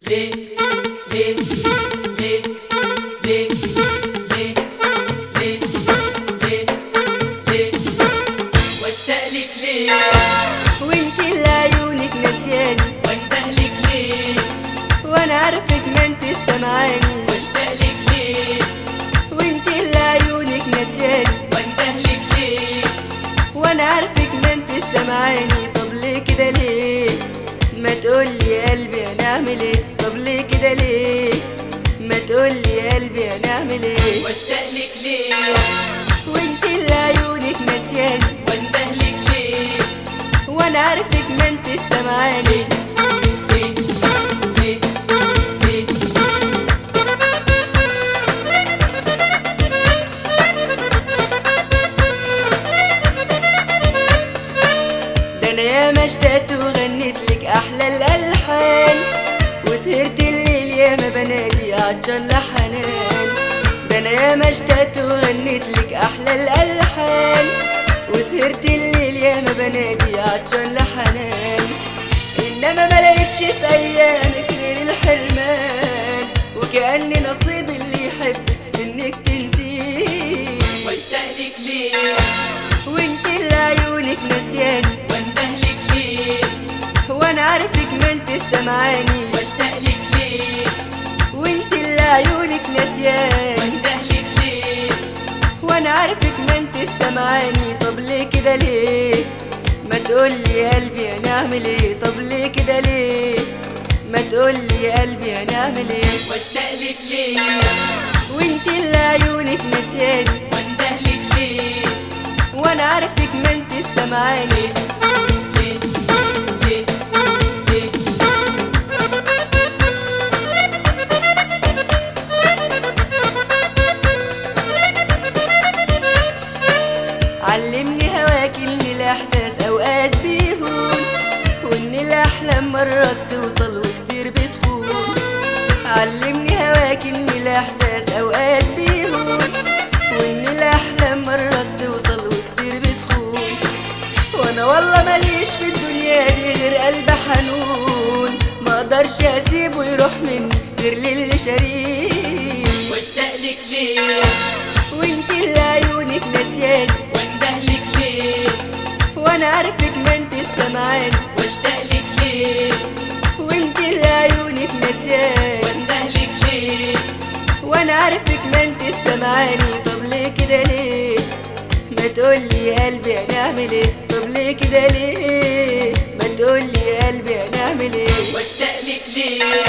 ليه ليه ليه ليه ليه ليه ليه ليه واشتاق لك ليه وانت اللي عيونك نسياني وانده لك ليه وانا عارفك ما انت سامعاني واشتاق لك ليه وانت اللي عيونك نسياني وانده لك ليه وانا عارفك ما انت سامعاني. طب ليه كده ليه؟ ما تقولي يا قلبي هنعمل ايه؟ طب ليه كده ليه؟ ما تقولي يا قلبي هنعمل ايه؟ واشتاق لك ليه وانت اللي عيونك نسياني وانده لك ليه وانا عارفك ما انت سامعاني. ليه ليه ليه ده انا ياما اشتقت وغنيت لك احلى الالحان وسهرت الليل ياما بنادي عطشان لحنان. ده انا ياما اشتقت وغنيت لك احلى الالحان وسهرت الليل ياما بنادي عطشان لحنان. انما ما لقيتش في ايامك غير الحرمان وكأني نصيب اللي يحبك انك تنسيه. واشتاق لك ليه وانت اللي عيونك نسياني وانده لك ليه وانا عارفك ما انت سامعاني. واشتاق لك ليه وانت اللي عيونك نسياني وانده لك ليه وانا عارفك ما انت سامعاني. طب ليه كده ليه؟ ما تقولي يا قلبي هنعمل ايه؟ طب ليه كده ليه؟ ما تقولي يا قلبي هنعمل ايه؟ واشتاق لك ليه وانت اللي عيونك نسياني وانده لك ليه وانا عارفك ما انت سامعاني. ليه ليه ليه علمني هواك ان الاحساس اوقات بيهون وان الاحلام مرات توصل وكتير بتخون. علمني هواك ان الاحساس اوقات بيهون وان الاحلام مرات توصل وكتير بتخون. وانا والله ماليش في الدنيا دي غير قلب حنون ما اقدرش اسيبه يروح مني غير للي شريك. واشتاق لك ليه وانت اللي عيونك نسياني وانده لك ليه وانا عارفك ما انت سامعاني. واشتاق لك ليه وانت اللي عيونك نسياني وانده لك ليه وانا عارفك ما انت سامعاني. طب ليه كده ليه؟ ما تقولي يا قلبي هنعمل ايه؟ طب ليه كده ليه؟ ما تقولي يا قلبي هنعمل ايه؟ واشتاق لك ليه